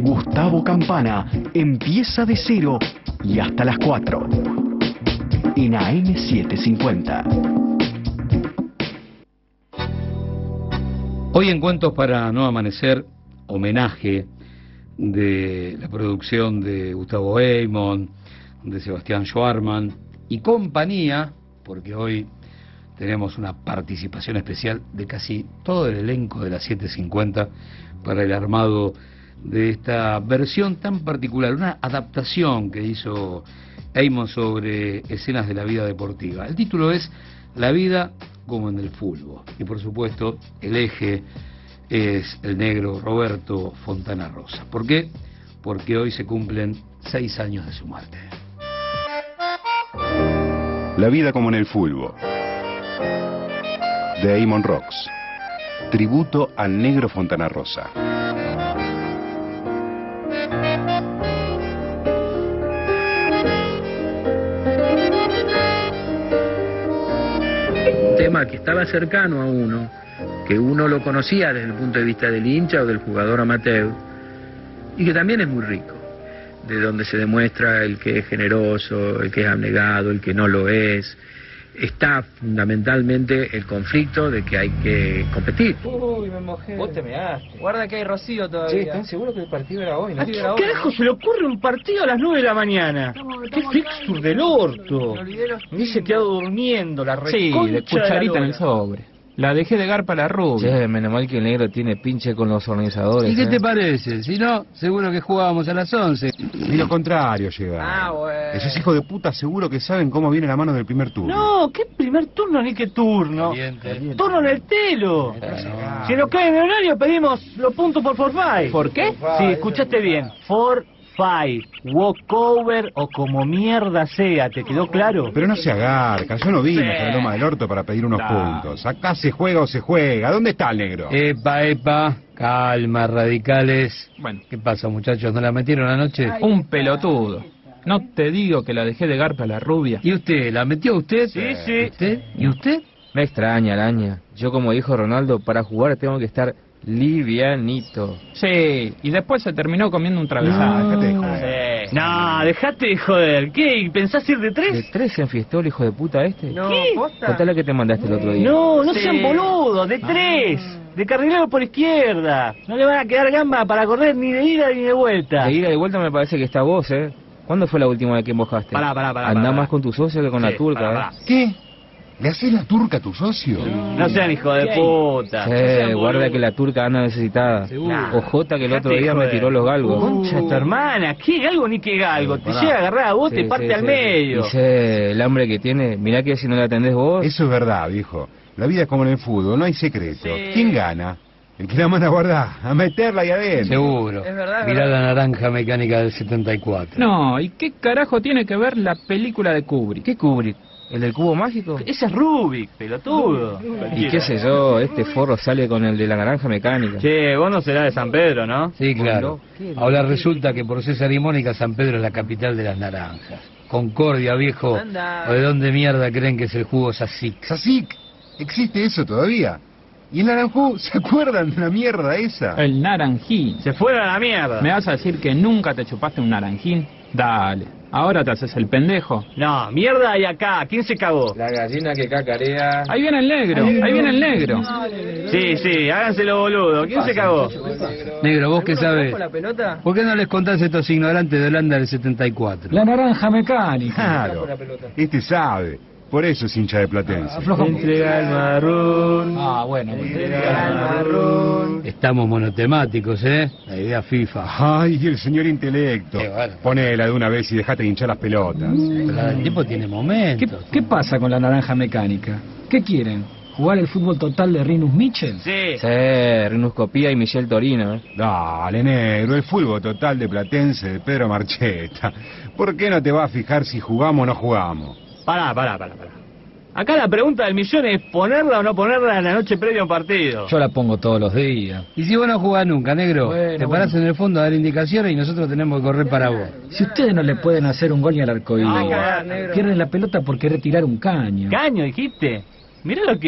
Gustavo Campana empieza de 0 y hasta las 4 en AM750. Hoy en Cuentos para no amanecer, homenaje de la producción de Gustavo Eymond, de Sebastián Schwarman y compañía, porque hoy tenemos una participación especial de casi todo el elenco de la 750 para el armado de esta versión tan particular, una adaptación que hizo Eymond sobre escenas de la vida deportiva. El título es La vida como en el fútbol, y por supuesto el eje es el negro Roberto Fontana Rosa. ¿Por qué? Porque hoy se cumplen 6 años de su muerte. La vida como en el fútbol, de Eymond Rocks, tributo al negro Fontana Rosa. Un tema que estaba cercano a uno, que uno lo conocía desde el punto de vista del hincha o del jugador amateur, y que también es muy rico, de donde se demuestra el que es generoso, el que es abnegado, el que no lo es. Está fundamentalmente el conflicto de que hay que competir. Uy, me mojé. Vos te measte. Guarda que hay rocío todavía. Che, ¿están seguros que el partido era hoy? ¿No? ¿A quién carajo se le ocurre un partido a las 9 de la mañana? ¡Qué fixture del orto! Dice quedado durmiendo, la reconcha. Sí, de cucharita en el sobre. La dejé de garpa a la rubia. Che, menos mal que el negro tiene pinche con los organizadores. ¿Y qué te parece? Si no, seguro que jugábamos a las 11. Y lo contrario llega. Ah, bueno. Esos hijos de puta seguro que saben cómo viene la mano del primer turno. No, ¿qué primer turno ni qué turno? Turno en el telo. Si nos cae en el horario pedimos los puntos por forfait. ¿Por qué? Sí, escuchaste bien. Forfait, walkover o como mierda sea, ¿te quedó claro? Pero no se agarca, yo no vine Sí. a la Loma del Orto para pedir unos puntos. Acá se juega o se juega. ¿Dónde está el negro? Epa, calma, radicales. Bueno, ¿Qué pasa, muchachos? ¿No la metieron anoche? un pelotudo. No te digo que la dejé de garpa a la rubia. ¿Y usted? ¿La metió usted? Sí, sí. ¿Usted? ¿Y usted? Me extraña, Araña. Yo, como dijo Ronaldo, para jugar tengo que estar livianito. Sí, y después se terminó comiendo un travesado. Dejate de joder. No, dejate de joder. ¿Qué? ¿Pensás ir de ¿De 3? 3 se enfiestó el hijo de puta este? No, Contale que te mandaste el otro día. No, no sean boludos, de 3. De carrilero por izquierda. No le van a quedar gamba para correr ni de ida ni de vuelta. De ida y vuelta me parece que está vos, ¿eh? ¿Cuándo fue la última vez que embojaste? Pará. Andá más con tu socio que con la turca, pará. ¿Qué? ¿Le haces la turca a tu socio? No sean hijo de puta. Guarda que la turca anda necesitada. Ojota que el otro día me tiró los galgos. Concha de tu hermana, ¿qué galgo ni qué galgo? Te llega a agarrar a vos, te parte al medio. Dice el hambre que tiene. Mirá que si no le atendés vos... Eso es verdad, viejo. La vida es como en el fútbol, no hay secreto. Sí. ¿Quién gana? El que la manda a guardar, a meterla ahí adentro. Seguro. Es verdad, Mirá la naranja mecánica del 74. No, ¿y qué carajo tiene que ver la película de Kubrick? ¿Qué Kubrick? ¿El del cubo mágico? Ese es Rubik, pelotudo. Y qué sé yo, este forro sale con el de la naranja mecánica. Che, vos no serás de San Pedro, ¿no? Sí, claro. Ahora resulta que por César y Mónica San Pedro es la capital de las naranjas. Concordia, viejo. ¿O de dónde mierda creen que es el jugo Sassic? Sassic, ¿existe eso todavía? ¿Y el naranjú? ¿Se acuerdan de la mierda esa? El naranjín. Se fueron a la mierda. ¿Me vas a decir que nunca te chupaste un naranjín? Dale. Ahora te haces el pendejo. No, mierda hay acá. ¿Quién se cagó? La gallina que cacarea... Ahí viene el negro, ahí viene el negro. Sí, háganselo boludo. ¿Quién se cagó? Negro, ¿vos qué sabés? la pelota? ¿Por qué no les contás a estos ignorantes de Holanda del 74? La naranja mecánica. Claro, este sabe. Por eso es hincha de Platense. Entrega el marrón. Ah, bueno. Entrega el marrón. Estamos monotemáticos, ¿eh? La idea FIFA. Ay, el señor intelecto. Bueno. Ponela de una vez y dejate de hinchar las pelotas. Pero el tipo tiene momentos. ¿Qué pasa con la naranja mecánica? ¿Qué quieren? ¿Jugar el fútbol total de Rinus Michel? Sí. Sí, Rinuscopía y Michel Torino, ¿eh? Dale, negro, el fútbol total de Platense de Pedro Marcheta. ¿Por qué no te vas a fijar si jugamos o no jugamos? Pará. Acá la pregunta del millón es ponerla o no ponerla en la noche previa a un partido. Yo la pongo todos los días. Y si vos no jugás nunca, negro, Bueno, te parás en el fondo a dar indicaciones y nosotros tenemos que correr para vos. Si ustedes no le pueden hacer un gol ni al arcoíris, No, negro. pierden la pelota por querer tirar un caño. ¿Caño dijiste? Mirá lo que es.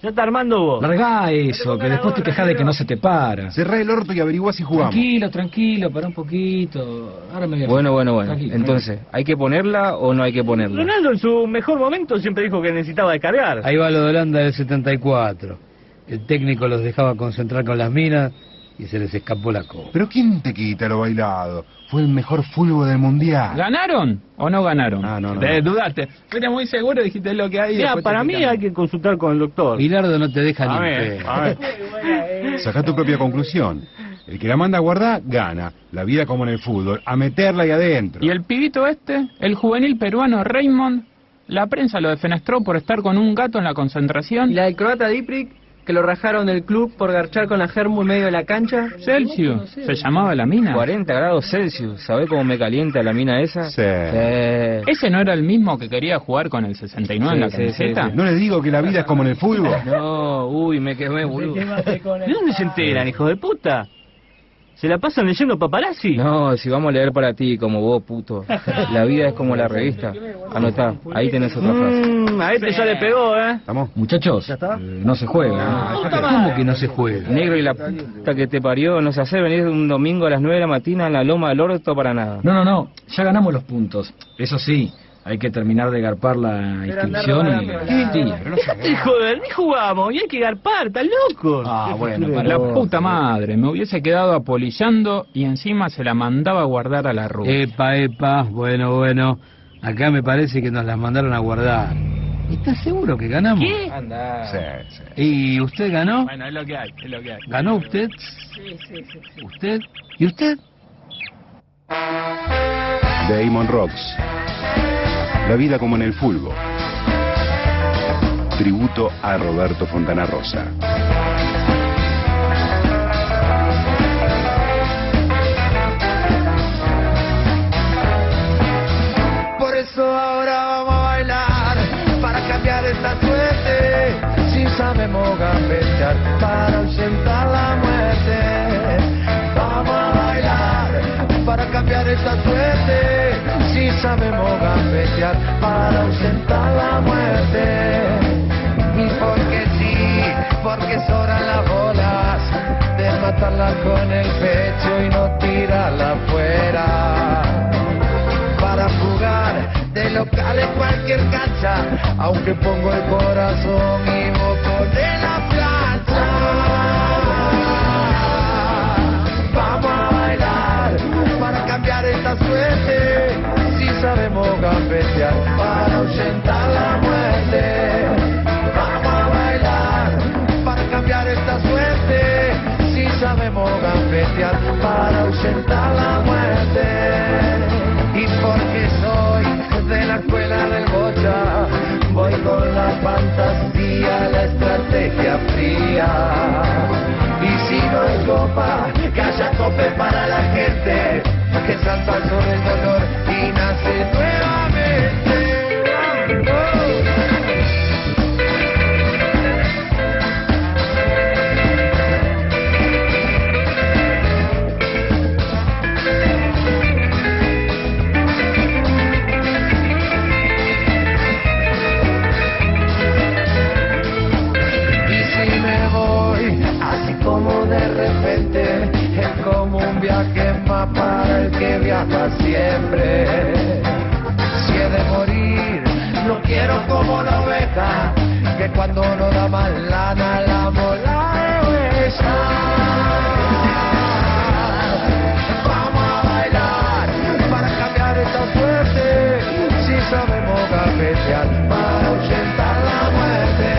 Ya está armando vos. Largá eso, que después te quejás de que no se te para. Cerrá el orto y averiguá si jugamos. Tranquilo, para un poquito. Ahora me voy a... Bueno. Tranquilo, Entonces, ¿hay que ponerla o no hay que ponerla? Ronaldo en su mejor momento siempre dijo que necesitaba descargar. Ahí va lo de Holanda del 74. El técnico los dejaba concentrar con las minas y se les escapó la copa. Pero ¿quién te quita lo bailado? Fue el mejor fútbol del mundial. ¿Ganaron o no ganaron? No. Dudaste. Fuiste muy seguro, dijiste lo que hay. Mira, para mí hay que consultar con el doctor. Bilardo no te deja ni A en ver, pedo. a ver. Sacá tu propia conclusión. El que la manda a guardar, gana. La vida como en el fútbol, a meterla ahí adentro. Y el pibito este, el juvenil peruano Raymond, la prensa lo defenestró por estar con un gato en la concentración. Y la del croata Dipric, que lo rajaron del club por garchar con la germu en medio de la cancha. Celsius, se llamaba la mina. 40 grados Celsius, ¿sabés cómo me calienta la mina esa? Sí. ¿Ese no era el mismo que quería jugar con el 69 en la camiseta? ¿No les digo que la vida es como en el fútbol? No, me quemé, boludo. ¿De dónde se enteran, hijo de puta? ¿Se la pasan leyendo paparazzi? No, si vamos a leer para ti, como vos, puto. La vida es como la revista. Anotá, ahí tenés otra frase. A este ya le pegó, ¿Estamos? Muchachos, no se juega. ¿Cómo que no se juega? Negro, y la puta que te parió, no se hace venir un domingo a las 9 de la mañana en la loma del orto para nada. No, ya ganamos los puntos. Eso sí, hay que terminar de garpar la inscripción y... Dejate de joder, ni jugamos, y hay que garpar, ¿estás loco? Bueno, La puta madre, me hubiese quedado apolillando y encima se la mandaba a guardar a la ruta. Epa, bueno. Acá me parece que nos las mandaron a guardar. ¿Estás seguro que ganamos? ¿Qué? Anda. Sí. ¿Y usted ganó? Bueno, es lo que hay. ¿Ganó usted? Sí. ¿Usted? ¿Y usted? Damon Rocks. La vida como en el fútbol. Tributo a Roberto Fontana Rosa. Por eso ahora vamos a bailar para cambiar esta suerte. Si sabemos gambetear para ausentar la muerte. Vamos a bailar para cambiar esta suerte. Si sabemos gambetear para ausentar la muerte. Y porque sí, porque sobran las bolas de matarla con el pecho y no tirarla afuera. Para jugar de local en cualquier cancha, aunque pongo el corazón y vos ponés la plancha. Vamos a bailar para cambiar esta suerte. Si sabemos gambetear para ahuyentar la muerte. Vamos a bailar para cambiar esta suerte. Si sabemos gambetear para ahuyentar la muerte. Y porque soy de la escuela del Bocha, voy con la fantasía, la estrategia fría. Y si no hay copa, que haya tope para la gente, que salta sobre el dolor y nace nuevamente. Como de repente es como un viaje más para el que viaja siempre. Si he de morir, no quiero como la oveja, que cuando no da más lana la mola es ella. Vamos a bailar para cambiar esta suerte. Si sabemos gambetear para ahuyentar la muerte.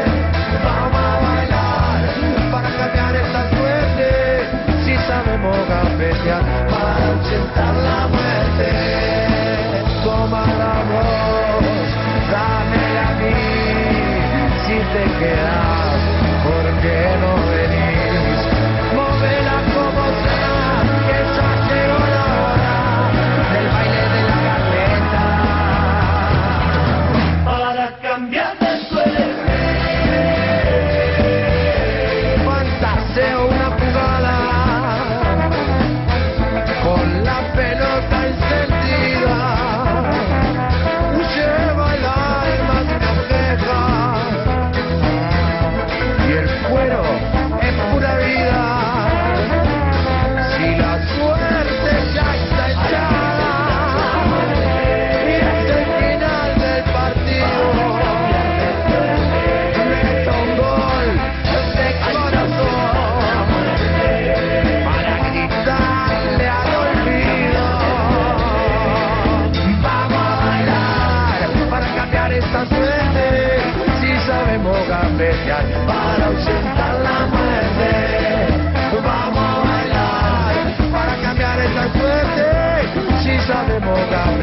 Sabemos gambetear para ahuyentar la muerte. Toma la voz, dámela a mí. Si te quedas, ¿por qué no venís? Móvela como sea, que ya llegó la hora del baile de la galeta. Para cambiar de suerte. Fantaseo una jugada. Con la pelota encendida, lleva el alma sin queja.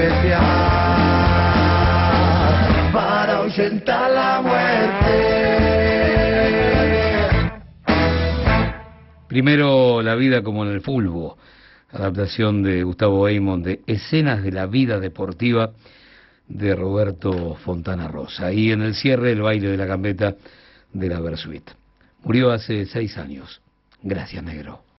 gambetear para ahuyentar la muerte. Primero, La vida como en el fútbol, adaptación de Gustavo Eymond de Escenas de la vida deportiva de Roberto Fontana Rosa. Y en el cierre, El baile de la gambeta de la Versuit. Murió hace 6 años. Gracias, negro.